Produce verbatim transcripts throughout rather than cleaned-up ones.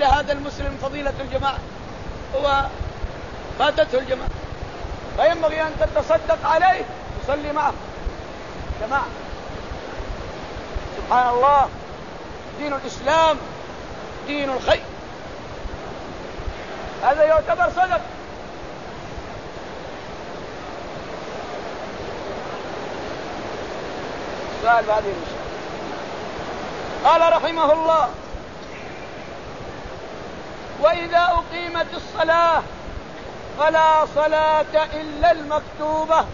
يقول هذا المسلم فضيلة الجماعة، هو فاتته الجماعة، فينبغي أن تتصدق عليه تصلي معه جماعة. سبحان الله، دين الإسلام دين الخير، هذا يعتبر صدق. سؤال بعد إن شاء الله. قال رحمه الله: وإذا أقيمت الصلاة فلا صلاة إلا المكتوبة.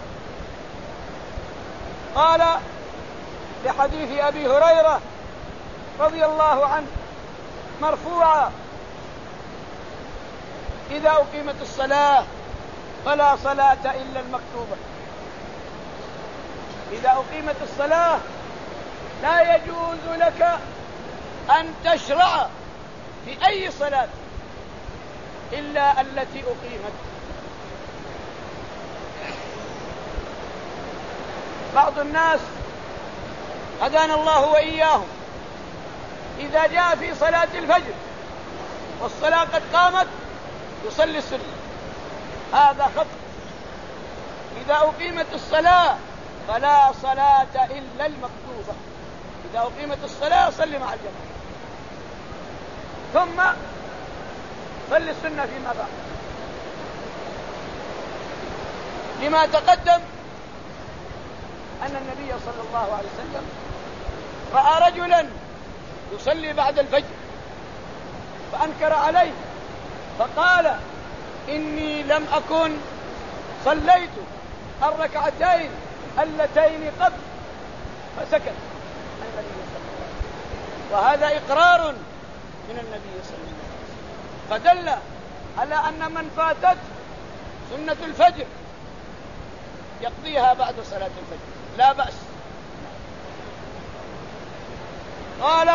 قال لحديث أبي هريرة رضي الله عنه مرفوعا: إذا أقيمت الصلاة فلا صلاة إلا المكتوبة. إذا أقيمت الصلاة لا يجوز لك أن تشرع في أي صلاة إلا التي أقيمت. بعض الناس هدانا الله وإياهم إذا جاء في صلاة الفجر والصلاة قد قامت يصلي السنة، هذا خطأ. إذا أقيمت الصلاة فلا صلاة إلا المكتوبة. إذا أقيمت الصلاة صلي مع الجماعة، ثم صلي السنة فيما بعد، لما تقدم أن النبي صلى الله عليه وسلم رأى رجلا يصلي بعد الفجر فأنكر عليه فقال: إني لم أكن صليت الركعتين اللتين قبل، فسكت النبي صلى الله عليه وسلم، وهذا إقرار من النبي صلى الله عليه وسلم، فدل على أن من فاتت سنة الفجر يقضيها بعد صلاة الفجر لا بأس. قال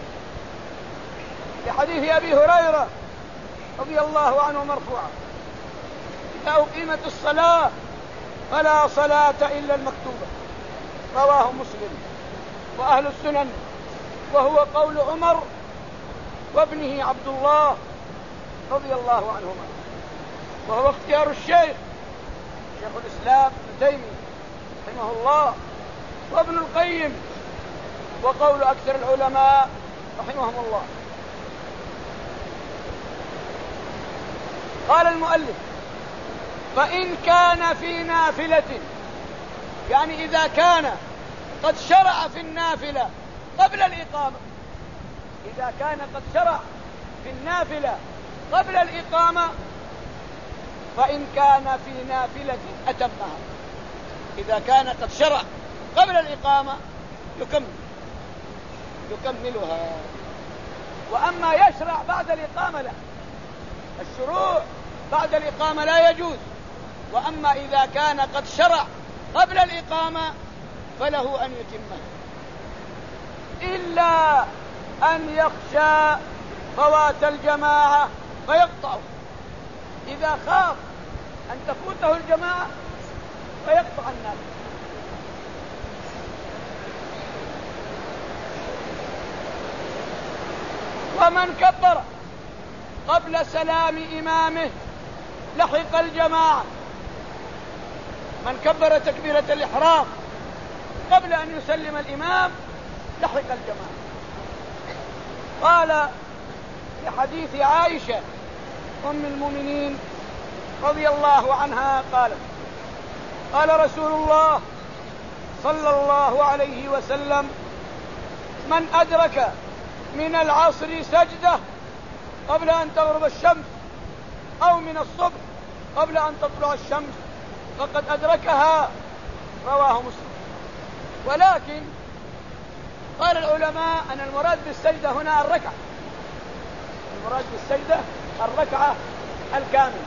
لحديث أبي هريرة رضي الله عنه مرفوعا: إذا أقيمت الصلاة فلا صلاة إلا المكتوبة. رواه مسلم وأهل السنن، وهو قول عمر وابنه عبد الله رضي الله عنهما، وهو اختيار الشيخ شيخ الإسلام ابن تيمية رحمه الله وابن القيم، وقول أكثر العلماء رحمهم الله. قال المؤلف: فإن كان في نافلة، يعني إذا كان قد شرع في النافلة قبل الإقامة، إذا كان قد شرع في النافلة قبل الإقامة، فإن كان في نافلة أتمها. إذا كان قد شرع قبل الإقامة يكمل يكملها. وأما يشرع بعد الإقامة لا، الشروع بعد الإقامة لا يجوز. وأما إذا كان قد شرع قبل الإقامة فله أن يتمها، إلا أن يخشى فوات الجماعة فيقطعه. إذا خاف أن تفوته الجماعة فيقطع الناس. ومن كبر قبل سلام إمامه لحق الجماعة. من كبر تكبيرة الإحرام قبل أن يسلم الإمام لحق الجماعة. قال لحديث عائشة أم المؤمنين رضي الله عنها قالت: قال رسول الله صلى الله عليه وسلم: من أدرك من العصر سجدة قبل أن تغرب الشمس أو من الصبح قبل أن تطلع الشمس فقد أدركها. رواه مسلم. ولكن قال العلماء أن المراد بالسجدة هنا الركعة، المراد بالسجدة الركعة الكاملة.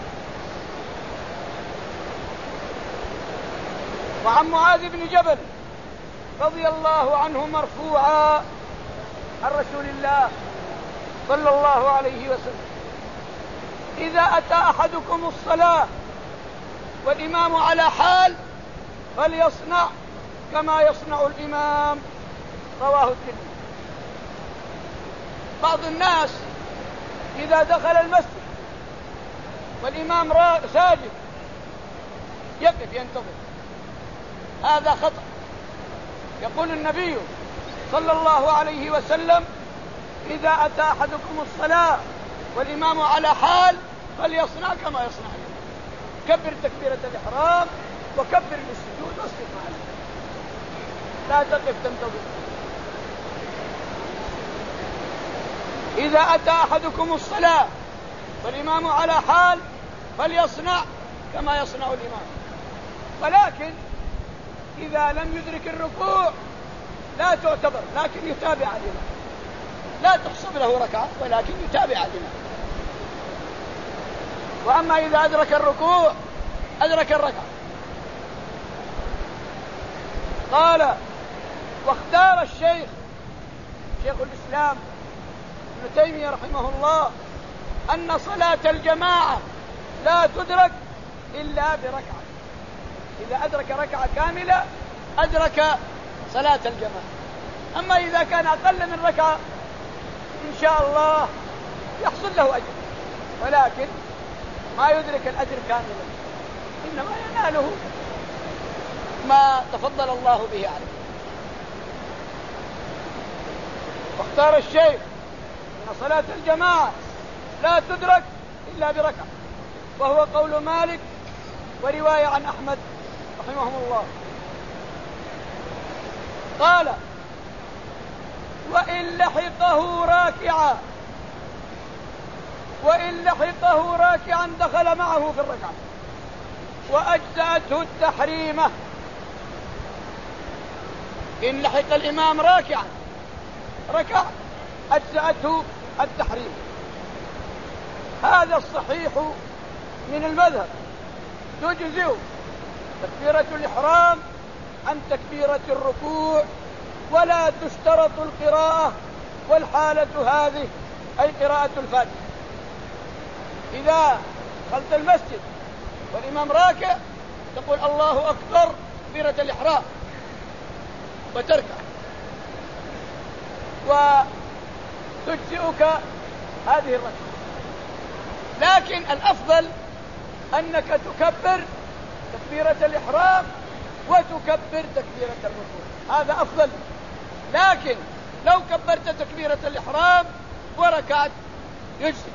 وعن معاذ بن جبل رضي الله عنه مرفوعا عن رسول الله صلى الله عليه وسلم: إذا أتى أحدكم الصلاة والإمام على حال فليصنع كما يصنع الإمام. رواه الترمذي. بعض الناس إذا دخل المسجد والإمام ساجد يقف ينتظر، هذا خطأ. يقول النبي صلى الله عليه وسلم: إذا أتى أحدكم الصلاة والإمام على حال فليصنع كما يصنع الإمام، كبر تكبيرة الإحرام وكبر للسجود واصبر معه، لا تقف تنتظر. إذا أتى أحدكم الصلاة والإمام على حال فليصنع كما يصنع الإمام، ولكن إذا لم يدرك الركوع لا تعتبر، لكن يتابع الإمام، لا تحسب له ركعة ولكن يتابع الإمام. وأما إذا أدرك الركوع أدرك الركعة. قال: واختار الشيخ شيخ الإسلام ابن تيمية رحمه الله أن صلاة الجماعة لا تدرك إلا بركعة، إذا أدرك ركعة كاملة أدرك صلاة الجماعة. أما إذا كان أقل من ركعة إن شاء الله يحصل له أجر، ولكن ما يدرك الأجر كاملا، إنما يناله ما تفضل الله به عليه. واختار الشيخ أن صلاة الجماعة لا تدرك إلا بركعة، وهو قول مالك ورواية عن أحمد رحمهم الله. قال: وإن لحقه راكعا وإن لحقه راكعا دخل معه في الركعة وأجزأته التحريمة. إن لحق الإمام راكعا ركع أجزأته التحريم. هذا الصحيح من المذهب، تجزئ تكبيرة الإحرام عن تكبيرة الركوع، ولا تشترط القراءة، والحالة هذه أي قراءة الفاتحة. إذا دخلت المسجد والإمام راكع تقول الله أكبر تكبيرة الإحرام وتركع، وتجزئك هذه الركعة. لكن الأفضل أنك تكبر تكبيرة الإحرام وتكبر تكبيرة الركوع، هذا أفضل. لكن لو كبرت تكبيرة الإحرام وركعت يجزي.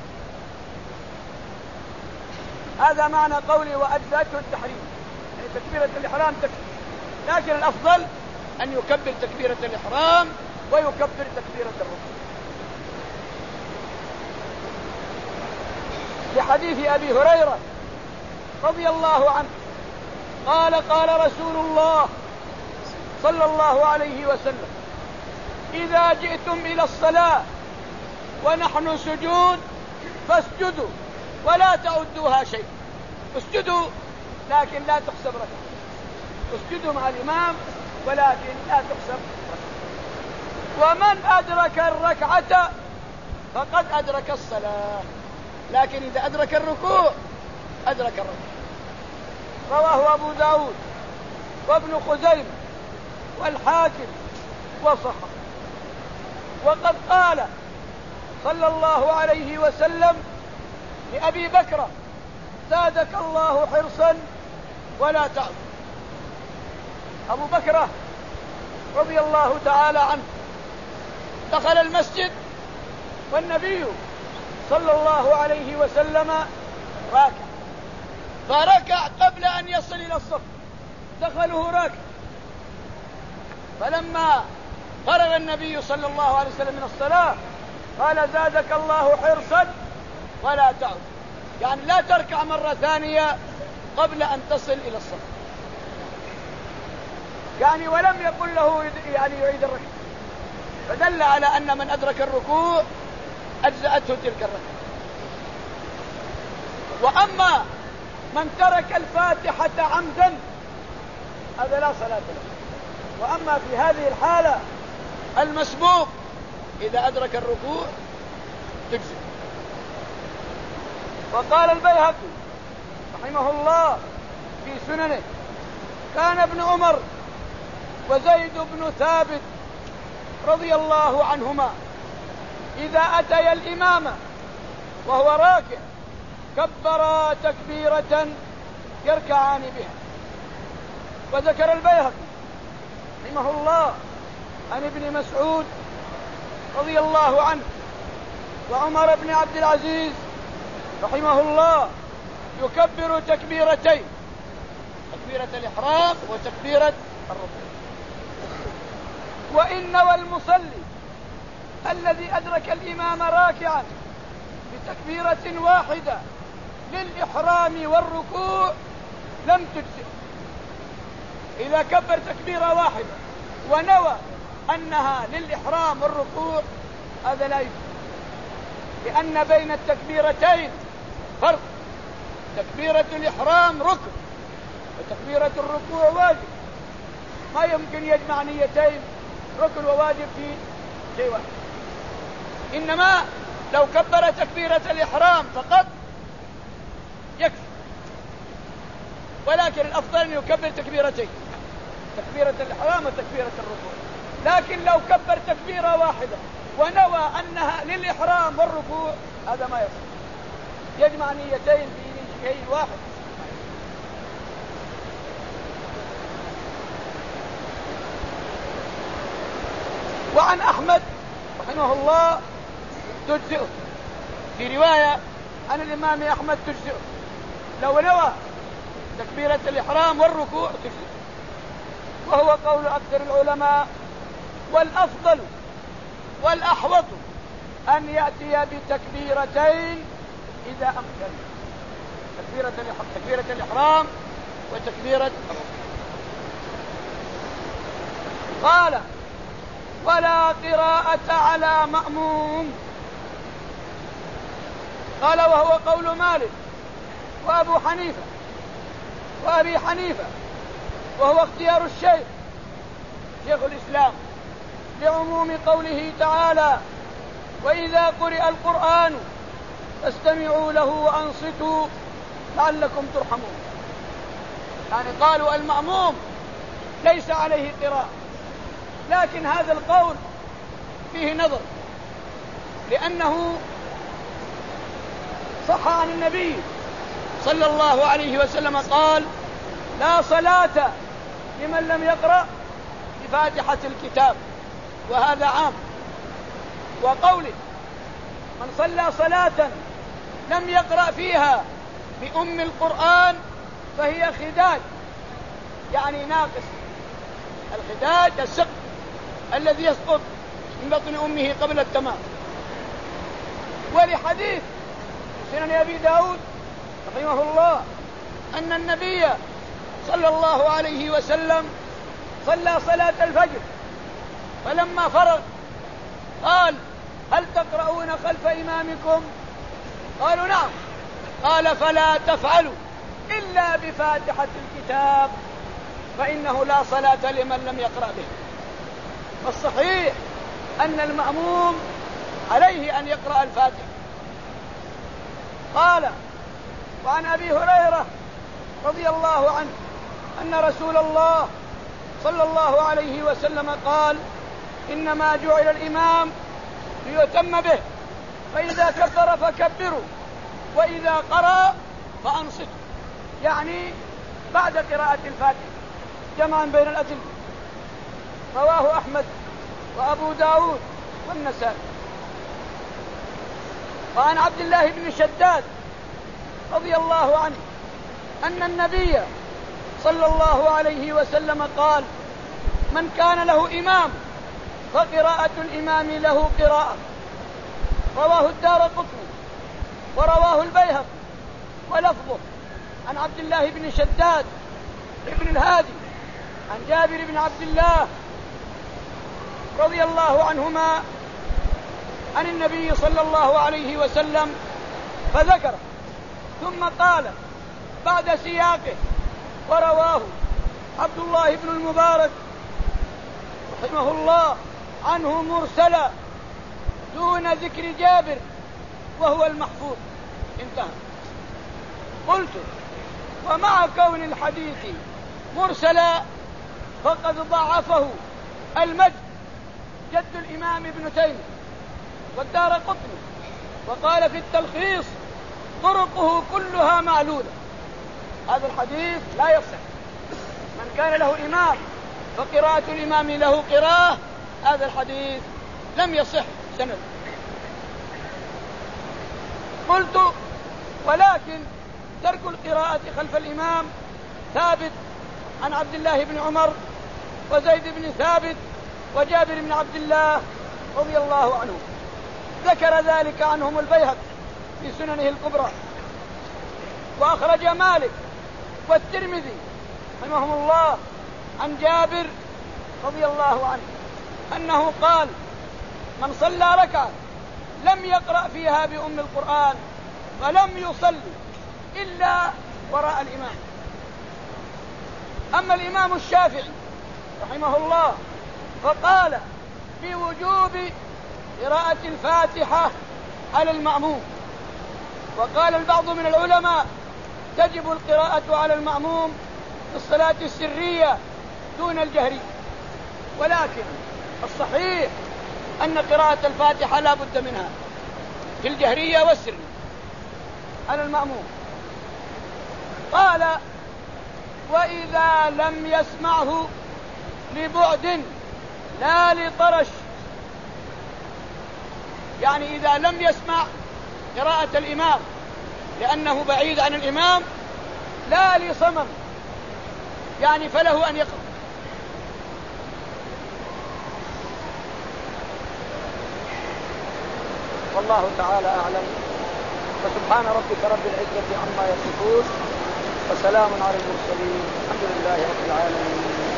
هذا معنى قولي وأجزأته التحريم، يعني تكبيرة الإحرام تكبير، لكن الأفضل أن يكبر تكبيرة الإحرام ويكبر تكبيرة الركوع. لحديث أبي هريرة رضي الله عنه قال: قال رسول الله صلى الله عليه وسلم: إذا جئتم إلى الصلاة ونحن سجود فاسجدوا ولا تعدوها شيء. اسجدوا لكن لا تحسب ركعة، اسجدوا مع الإمام ولكن لا تحسب ركعة. ومن أدرك الركعة فقد أدرك الصلاة، لكن إذا أدرك الركوع أدرك الركعة. رواه أبو داود وابن خزيمة والحاكم وصححه. وقد قال صلى الله عليه وسلم لأبي بكر: زادك الله حرصا ولا تعد. أبو بكر رضي الله تعالى عنه دخل المسجد والنبي صلى الله عليه وسلم راكع، فركع قبل أن يصل إلى الصف، دخله راكع. فلما فرغ النبي صلى الله عليه وسلم من الصلاة قال: زادك الله حرصا ولا تعد، يعني لا تركع مرة ثانية قبل أن تصل إلى الصف، يعني ولم يقل له يعني يعيد الركعة، فدل على أن من أدرك الركوع أجزأته تلك الركعة. وأما من ترك الفاتحة عمدا هذا لا صلاة له. وأما في هذه الحالة المسبوق إذا أدرك الركوع تجزئ. وقال البيهقي رحمه الله في سننه: كان ابن عمر وزيد بن ثابت رضي الله عنهما إذا أتيا الإمام وهو راكع كبر تكبيرة يركعان بها. وذكر البيهقي رحمه الله عن ابن مسعود رضي الله عنه وعمر بن عبد العزيز رحمه الله يكبر تكبيرتين، تكبيرة الإحرام وتكبيرة الركوع. وإن والمصلي الذي أدرك الإمام راكعا بتكبيرة واحدة للإحرام والركوع لم تجزئ. إذا كبر تكبيرة واحدة ونوى أنها للإحرام والركوع هذا لا يجزئ، لأن بين التكبيرتين فرق. تكبيرة الإحرام ركن وتكبيرة الركوع واجب، ما يمكن يجمع نيتين ركن وواجب في شيء واحد. إنما لو كبر تكبيرة الإحرام فقط يكفي، ولكن الأفضل أن يكبر تكبيرتين، تكبيرة الإحرام وتكبيرة الركوع. لكن لو كبر تكبيرة واحدة ونوى أنها للإحرام والركوع هذا ما يصح، يجمع نيتين في شيء واحد. وعن أحمد رحمه الله تجزئه، في رواية عن الإمام أحمد تجزئه لو نوى تكبيرة الإحرام والركوع تجزئه، وهو قول أكثر العلماء. والأفضل والأحوط أن يأتي بتكبيرتين إذا أمكن، تكبيرة تكبيرة الإحرام وتكبيرة الركوع. قال ولا قراءة على مأموم. قال وهو قول مالك وأبو حنيفة وأبي حنيفة، وهو اختيار الشيخ شيخ الإسلام لعموم قوله تعالى وإذا قرئ القرآن فاستمعوا له وأنصتوا لعلكم ترحمون. يعني قالوا المأموم ليس عليه قراءة، لكن هذا القول فيه نظر، لأنه صح عن النبي صلى الله عليه وسلم قال لا صلاة لمن لم يقرأ بفاتحة الكتاب، وهذا عام. وقوله من صلى صلاة لم يقرأ فيها بأم القرآن فهي خداج، يعني ناقص. الخداج السقط الذي يسقط من بطن أمه قبل التمام. ولحديث سنن أبي داود رحمه الله أن النبي صلى الله عليه وسلم صلى صلاة الفجر، فلما فرغ قال هل تقرؤون خلف إمامكم؟ قالوا نعم. قال فلا تفعلوا إلا بفاتحة الكتاب فإنه لا صلاة لمن لم يقرأ به. والصحيح أن المأموم عليه أن يقرأ الفاتحة. قال وعن أبي هريرة رضي الله عنه أن رسول الله صلى الله عليه وسلم قال إنما جعل الإمام ليتم به، فإذا كبر فكبروا وإذا قرأ فأنصتوا، يعني بعد قراءة الفاتحة، جمعا بين الأدلة. رواه أحمد وأبو داود والنسائي. وعن عبد الله بن شداد رضي الله عنه أن النبي صلى الله عليه وسلم قال من كان له إمام فقراءة الإمام له قراءة. رواه الدارقطني ورواه البيهقي ولفظه عن عبد الله بن شداد ابن الهادي عن جابر بن عبد الله رضي الله عنهما عن النبي صلى الله عليه وسلم فذكر، ثم قال بعد سياقه ورواه عبد الله بن المبارك رحمه الله عنه مرسلا دون ذكر جابر وهو المحفوظ. انتهى. قلت ومع كون الحديث مرسلا فقد ضعفه المجد جد الإمام ابن تيمية والدارقطني وقال في التلخيص طرقه كلها معلولة. هذا الحديث لا يصح. من كان له إمام فقراءة الإمام له قراءة، هذا الحديث لم يصح سند. قلت ولكن ترك القراءة خلف الإمام ثابت عن عبد الله بن عمر وزيد بن ثابت وجابر بن عبد الله رضي الله عنه، ذكر ذلك عنهم البيهقي في سننه الكبرى، وأخرج مالك والترمذي رحمهم الله عن جابر رضي الله عنه أنه قال: من صلى ركعة لم يقرأ فيها بأم القرآن فلم يصلي إلا وراء الإمام. أما الإمام الشافعي رحمه الله فقال بوجوب قراءة الفاتحة على المأموم، وقال البعض من العلماء تجب القراءة على المأموم في الصلاة السرية دون الجهرية، ولكن الصحيح أن قراءة الفاتحة لا بد منها في الجهرية والسرية على المأموم. قال: وإذا لم يسمعه لبعد لا لطرش، يعني إذا لم يسمع قراءة الإمام لأنه بعيد عن الإمام لا لصمم، يعني فله أن يقرأ. والله تعالى أعلم، وسبحان ربك رب العزة عما يصفون، وسلام على المرسلين، الحمد لله رب العالمين.